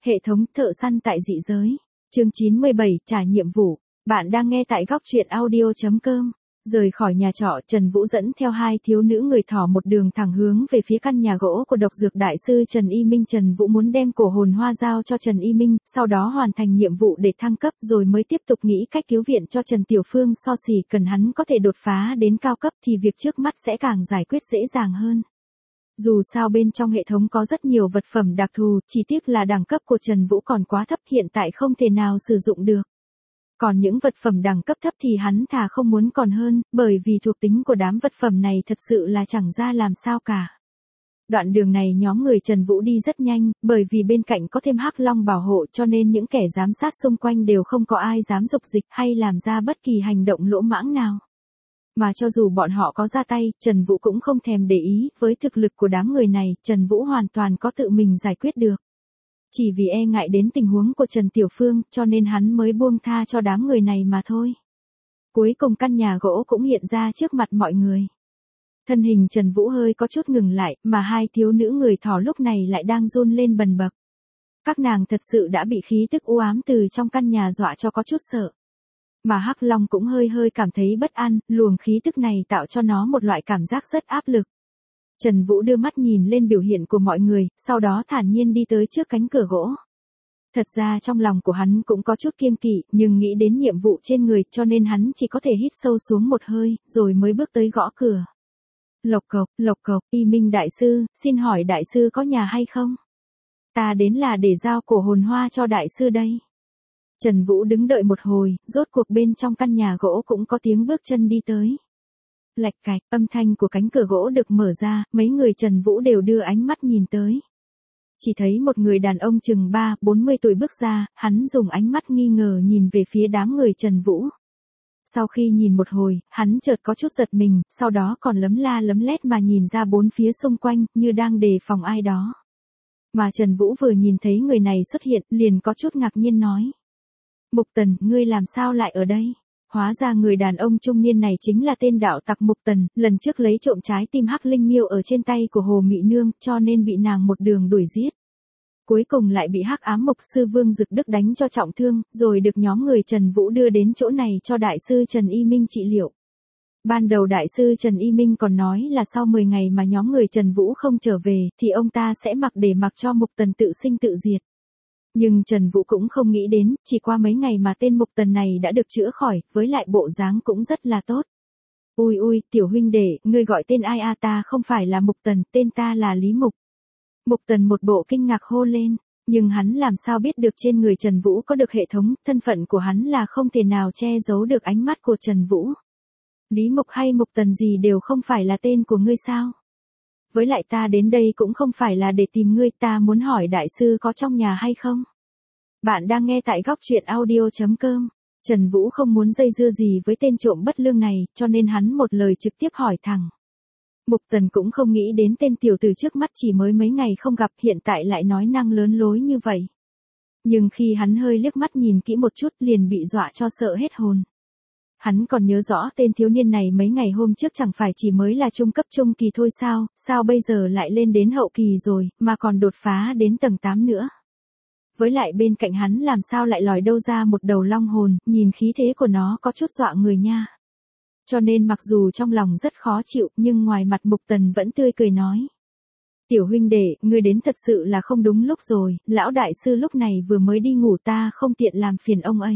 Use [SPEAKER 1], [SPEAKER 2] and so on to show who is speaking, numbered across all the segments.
[SPEAKER 1] Hệ thống thợ săn tại dị giới. Chương 97, trả nhiệm vụ. Bạn đang nghe tại góc truyện audio.com. Rời khỏi nhà trọ, Trần Vũ dẫn theo hai thiếu nữ người thỏ một đường thẳng hướng về phía căn nhà gỗ của độc dược đại sư Trần Y Minh. Trần Vũ muốn đem cổ hồn hoa giao cho Trần Y Minh, sau đó hoàn thành nhiệm vụ để thăng cấp rồi mới tiếp tục nghĩ cách cứu viện cho Trần Tiểu Phương. Chỉ cần hắn có thể đột phá đến cao cấp thì việc trước mắt sẽ càng giải quyết dễ dàng hơn. Dù sao bên trong hệ thống có rất nhiều vật phẩm đặc thù, chỉ tiếc là đẳng cấp của Trần Vũ còn quá thấp, hiện tại không thể nào sử dụng được. Còn những vật phẩm đẳng cấp thấp thì hắn thà không muốn còn hơn, bởi vì thuộc tính của đám vật phẩm này thật sự là chẳng ra làm sao cả. Đoạn đường này nhóm người Trần Vũ đi rất nhanh, bởi vì bên cạnh có thêm Hắc Long bảo hộ cho nên những kẻ giám sát xung quanh đều không có ai dám dục dịch hay làm ra bất kỳ hành động lỗ mãng nào. Mà cho dù bọn họ có ra tay, Trần Vũ cũng không thèm để ý, với thực lực của đám người này, Trần Vũ hoàn toàn có tự mình giải quyết được. Chỉ vì e ngại đến tình huống của Trần Tiểu Phương, cho nên hắn mới buông tha cho đám người này mà thôi. Cuối cùng căn nhà gỗ cũng hiện ra trước mặt mọi người. Thân hình Trần Vũ hơi có chút ngừng lại, mà hai thiếu nữ người thỏ lúc này lại đang run lên bần bật. Các nàng thật sự đã bị khí tức u ám từ trong căn nhà dọa cho có chút sợ. Mà Hắc Long cũng hơi cảm thấy bất an, luồng khí tức này tạo cho nó một loại cảm giác rất áp lực. Trần Vũ đưa mắt nhìn lên biểu hiện của mọi người, sau đó thản nhiên đi tới trước cánh cửa gỗ. Thật ra trong lòng của hắn cũng có chút kiêng kỵ, nhưng nghĩ đến nhiệm vụ trên người cho nên hắn chỉ có thể hít sâu xuống một hơi, rồi mới bước tới gõ cửa. Lộc cộc, Y Minh đại sư, xin hỏi đại sư có nhà hay không? Ta đến là để giao cổ hồn hoa cho đại sư đây. Trần Vũ đứng đợi một hồi, rốt cuộc bên trong căn nhà gỗ cũng có tiếng bước chân đi tới. Lạch cạch, âm thanh của cánh cửa gỗ được mở ra, mấy người Trần Vũ đều đưa ánh mắt nhìn tới. Chỉ thấy một người đàn ông chừng 40 tuổi bước ra, hắn dùng ánh mắt nghi ngờ nhìn về phía đám người Trần Vũ. Sau khi nhìn một hồi, hắn chợt có chút giật mình, sau đó còn lấm la lấm lét mà nhìn ra bốn phía xung quanh, như đang đề phòng ai đó. Mà Trần Vũ vừa nhìn thấy người này xuất hiện, liền có chút ngạc nhiên nói. Mục Tần, ngươi làm sao lại ở đây? Hóa ra người đàn ông trung niên này chính là tên đạo tặc Mục Tần, lần trước lấy trộm trái tim Hắc Linh Miêu ở trên tay của Hồ Mị Nương, cho nên bị nàng một đường đuổi giết. Cuối cùng lại bị Hắc Ám Mục sư Vương Dực Đức đánh cho trọng thương, rồi được nhóm người Trần Vũ đưa đến chỗ này cho đại sư Trần Y Minh trị liệu. Ban đầu đại sư Trần Y Minh còn nói là sau 10 ngày mà nhóm người Trần Vũ không trở về, thì ông ta sẽ mặc cho Mục Tần tự sinh tự diệt. Nhưng Trần Vũ cũng không nghĩ đến, chỉ qua mấy ngày mà tên Mục Tần này đã được chữa khỏi, với lại bộ dáng cũng rất là tốt. Ui, tiểu huynh đệ, ngươi gọi tên ai à? Ta không phải là Mục Tần, tên ta là Lý Mục. Mục Tần một bộ kinh ngạc hô lên, nhưng hắn làm sao biết được trên người Trần Vũ có được hệ thống, thân phận của hắn là không thể nào che giấu được ánh mắt của Trần Vũ. Lý Mục hay Mục Tần gì đều không phải là tên của ngươi sao? Với lại ta đến đây cũng không phải là để tìm ngươi, ta muốn hỏi đại sư có trong nhà hay không? Bạn đang nghe tại góc truyện audio.com. Trần Vũ không muốn dây dưa gì với tên trộm bất lương này, cho nên hắn một lời trực tiếp hỏi thẳng. Mục Tần cũng không nghĩ đến tên tiểu tử trước mắt chỉ mới mấy ngày không gặp, hiện tại lại nói năng lớn lối như vậy. Nhưng khi hắn hơi liếc mắt nhìn kỹ một chút liền bị dọa cho sợ hết hồn. Hắn còn nhớ rõ tên thiếu niên này mấy ngày hôm trước chẳng phải chỉ mới là trung cấp trung kỳ thôi sao bây giờ lại lên đến hậu kỳ rồi, mà còn đột phá đến tầng 8 nữa. Với lại bên cạnh hắn làm sao lại lòi đâu ra một đầu long hồn, nhìn khí thế của nó có chút dọa người nha. Cho nên mặc dù trong lòng rất khó chịu, nhưng ngoài mặt Mục Tần vẫn tươi cười nói. Tiểu huynh đệ, ngươi đến thật sự là không đúng lúc rồi, lão đại sư lúc này vừa mới đi ngủ, ta không tiện làm phiền ông ấy.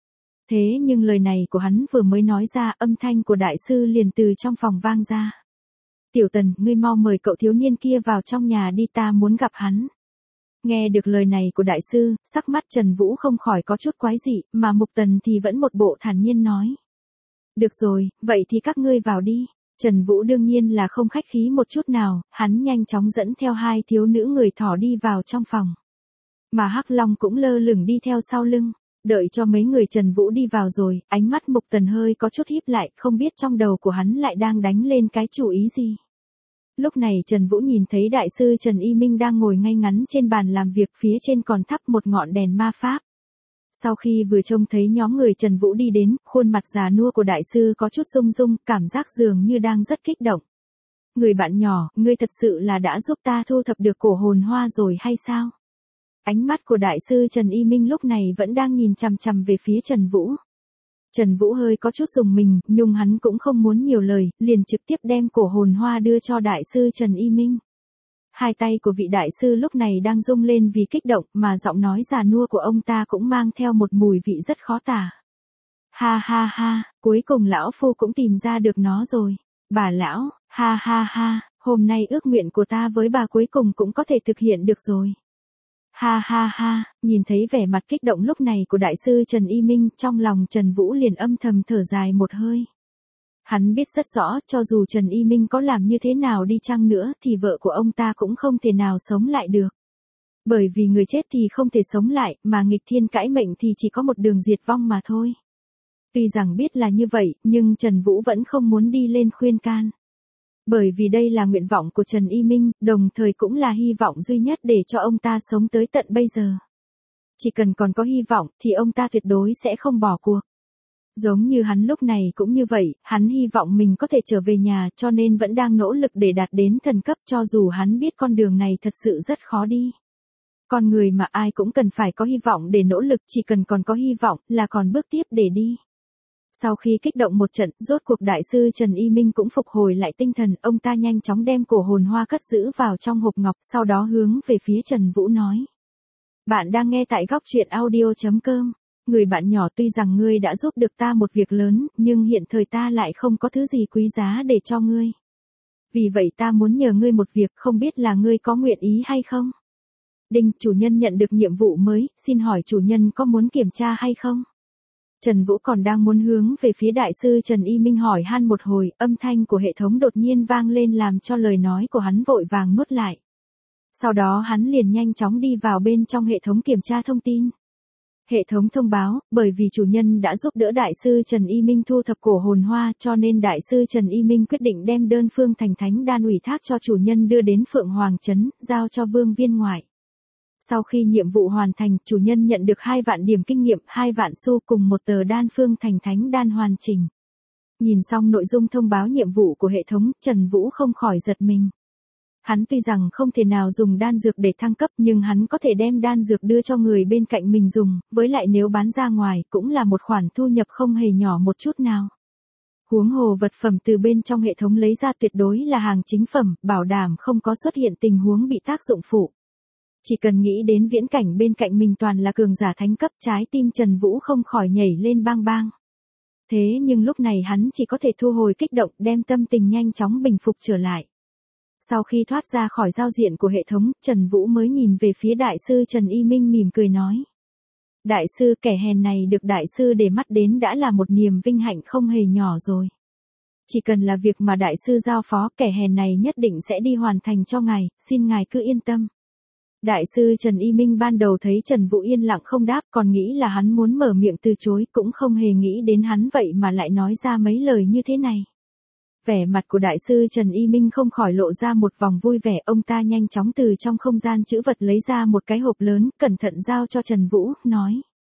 [SPEAKER 1] Thế nhưng lời này của hắn vừa mới nói ra, âm thanh của đại sư liền từ trong phòng vang ra. Tiểu Tần, ngươi mau mời cậu thiếu niên kia vào trong nhà đi, ta muốn gặp hắn. Nghe được lời này của đại sư, sắc mắt Trần Vũ không khỏi có chút quái dị, mà Mục Tần thì vẫn một bộ thản nhiên nói. Được rồi, vậy thì các ngươi vào đi. Trần Vũ đương nhiên là không khách khí một chút nào, hắn nhanh chóng dẫn theo hai thiếu nữ người thỏ đi vào trong phòng. Mà Hắc Long cũng lơ lửng đi theo sau lưng. Đợi cho mấy người Trần Vũ đi vào rồi, ánh mắt Mục Tần hơi có chút híp lại, không biết trong đầu của hắn lại đang đánh lên cái chủ ý gì. Lúc này Trần Vũ nhìn thấy đại sư Trần Y Minh đang ngồi ngay ngắn trên bàn làm việc, phía trên còn thắp một ngọn đèn ma pháp. Sau khi vừa trông thấy nhóm người Trần Vũ đi đến, khuôn mặt già nua của đại sư có chút rung rung, cảm giác dường như đang rất kích động. Người bạn nhỏ, ngươi thật sự là đã giúp ta thu thập được cổ hồn hoa rồi hay sao? Ánh mắt của đại sư Trần Y Minh lúc này vẫn đang nhìn chằm chằm về phía Trần Vũ. Trần Vũ hơi có chút rùng mình, nhưng hắn cũng không muốn nhiều lời, liền trực tiếp đem cổ hồn hoa đưa cho đại sư Trần Y Minh. Hai tay của vị đại sư lúc này đang rung lên vì kích động, mà giọng nói già nua của ông ta cũng mang theo một mùi vị rất khó tả. Ha ha ha, cuối cùng lão phu cũng tìm ra được nó rồi. Bà lão, ha ha ha, hôm nay ước nguyện của ta với bà cuối cùng cũng có thể thực hiện được rồi. Ha ha ha, nhìn thấy vẻ mặt kích động lúc này của đại sư Trần Y Minh, trong lòng Trần Vũ liền âm thầm thở dài một hơi. Hắn biết rất rõ, cho dù Trần Y Minh có làm như thế nào đi chăng nữa thì vợ của ông ta cũng không thể nào sống lại được. Bởi vì người chết thì không thể sống lại, mà nghịch thiên cãi mệnh thì chỉ có một đường diệt vong mà thôi. Tuy rằng biết là như vậy, nhưng Trần Vũ vẫn không muốn đi lên khuyên can. Bởi vì đây là nguyện vọng của Trần Y Minh, đồng thời cũng là hy vọng duy nhất để cho ông ta sống tới tận bây giờ. Chỉ cần còn có hy vọng thì ông ta tuyệt đối sẽ không bỏ cuộc. Giống như hắn lúc này cũng như vậy, hắn hy vọng mình có thể trở về nhà cho nên vẫn đang nỗ lực để đạt đến thần cấp cho dù hắn biết con đường này thật sự rất khó đi. Con người mà ai cũng cần phải có hy vọng để nỗ lực, chỉ cần còn có hy vọng là còn bước tiếp để đi. Sau khi kích động một trận, rốt cuộc đại sư Trần Y Minh cũng phục hồi lại tinh thần, ông ta nhanh chóng đem cổ hồn hoa cất giữ vào trong hộp ngọc, sau đó hướng về phía Trần Vũ nói. Bạn đang nghe tại góc truyện audio.com. Người bạn nhỏ, tuy rằng ngươi đã giúp được ta một việc lớn, nhưng hiện thời ta lại không có thứ gì quý giá để cho ngươi. Vì vậy ta muốn nhờ ngươi một việc, không biết là ngươi có nguyện ý hay không? Đinh, chủ nhân nhận được nhiệm vụ mới, xin hỏi chủ nhân có muốn kiểm tra hay không? Trần Vũ còn đang muốn hướng về phía đại sư Trần Y Minh hỏi han một hồi, âm thanh của hệ thống đột nhiên vang lên làm cho lời nói của hắn vội vàng nuốt lại. Sau đó hắn liền nhanh chóng đi vào bên trong hệ thống kiểm tra thông tin. Hệ thống thông báo, bởi vì chủ nhân đã giúp đỡ đại sư Trần Y Minh thu thập cổ hồn hoa cho nên đại sư Trần Y Minh quyết định đem đơn phương thành thánh đan ủy thác cho chủ nhân đưa đến Phượng Hoàng Trấn, giao cho Vương Viên Ngoại. Sau khi nhiệm vụ hoàn thành, chủ nhân nhận được 2 vạn điểm kinh nghiệm, 2 vạn xu cùng một tờ đan phương thành thánh đan hoàn chỉnh. Nhìn xong nội dung thông báo nhiệm vụ của hệ thống, Trần Vũ không khỏi giật mình. Hắn tuy rằng không thể nào dùng đan dược để thăng cấp nhưng hắn có thể đem đan dược đưa cho người bên cạnh mình dùng, với lại nếu bán ra ngoài cũng là một khoản thu nhập không hề nhỏ một chút nào. Huống hồ vật phẩm từ bên trong hệ thống lấy ra tuyệt đối là hàng chính phẩm, bảo đảm không có xuất hiện tình huống bị tác dụng phụ. Chỉ cần nghĩ đến viễn cảnh bên cạnh mình toàn là cường giả thánh cấp, trái tim Trần Vũ không khỏi nhảy lên bang bang. Thế nhưng lúc này hắn chỉ có thể thu hồi kích động, đem tâm tình nhanh chóng bình phục trở lại. Sau khi thoát ra khỏi giao diện của hệ thống, Trần Vũ mới nhìn về phía đại sư Trần Y Minh mỉm cười nói. Đại sư, kẻ hèn này được đại sư để mắt đến đã là một niềm vinh hạnh không hề nhỏ rồi. Chỉ cần là việc mà đại sư giao phó, kẻ hèn này nhất định sẽ đi hoàn thành cho ngài, xin ngài cứ yên tâm. Đại sư Trần Y Minh ban đầu thấy Trần Vũ yên lặng không đáp, còn nghĩ là hắn muốn mở miệng từ chối, cũng không hề nghĩ đến hắn vậy mà lại nói ra mấy lời như thế này. Vẻ mặt của đại sư Trần Y Minh không khỏi lộ ra một vòng vui vẻ, ông ta nhanh chóng từ trong không gian trữ vật lấy ra một cái hộp lớn, cẩn thận giao cho Trần Vũ, nói.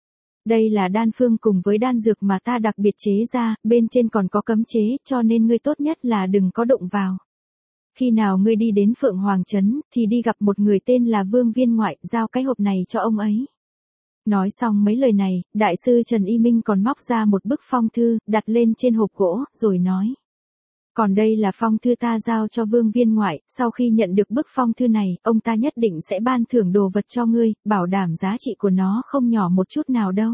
[SPEAKER 1] Đây là đan phương cùng với đan dược mà ta đặc biệt chế ra, bên trên còn có cấm chế, cho nên ngươi tốt nhất là đừng có động vào. Khi nào ngươi đi đến Phượng Hoàng Trấn, thì đi gặp một người tên là Vương Viên Ngoại, giao cái hộp này cho ông ấy. Nói xong mấy lời này, đại sư Trần Y Minh còn móc ra một bức phong thư, đặt lên trên hộp gỗ, rồi nói. Còn đây là phong thư ta giao cho Vương Viên Ngoại, sau khi nhận được bức phong thư này, ông ta nhất định sẽ ban thưởng đồ vật cho ngươi, bảo đảm giá trị của nó không nhỏ một chút nào đâu.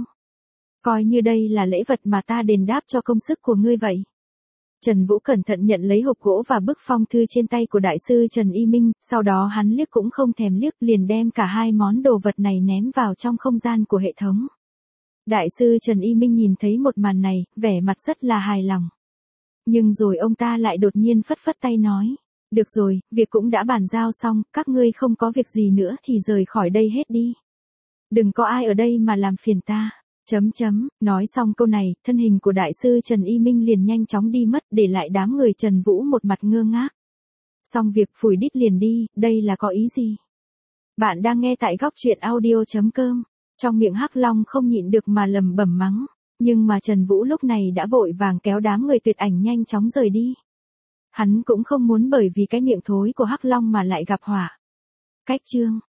[SPEAKER 1] Coi như đây là lễ vật mà ta đền đáp cho công sức của ngươi vậy. Trần Vũ cẩn thận nhận lấy hộp gỗ và bức phong thư trên tay của đại sư Trần Y Minh, sau đó hắn liếc cũng không thèm liếc, liền đem cả 2 món đồ vật này ném vào trong không gian của hệ thống. Đại sư Trần Y Minh nhìn thấy một màn này, vẻ mặt rất là hài lòng. Nhưng rồi ông ta lại đột nhiên phất phất tay nói, được rồi, việc cũng đã bàn giao xong, các ngươi không có việc gì nữa thì rời khỏi đây hết đi. Đừng có ai ở đây mà làm phiền ta. Nói xong câu này, thân hình của đại sư Trần Y Minh liền nhanh chóng đi mất, để lại đám người Trần Vũ một mặt ngơ ngác. Xong việc phủi đít liền đi, đây là có ý gì? Bạn đang nghe tại góc truyện audio.com. Trong miệng Hắc Long không nhịn được mà lẩm bẩm mắng, nhưng mà Trần Vũ lúc này đã vội vàng kéo đám người Tuyệt Ảnh nhanh chóng rời đi. Hắn cũng không muốn bởi vì cái miệng thối của Hắc Long mà lại gặp họa. Cách chương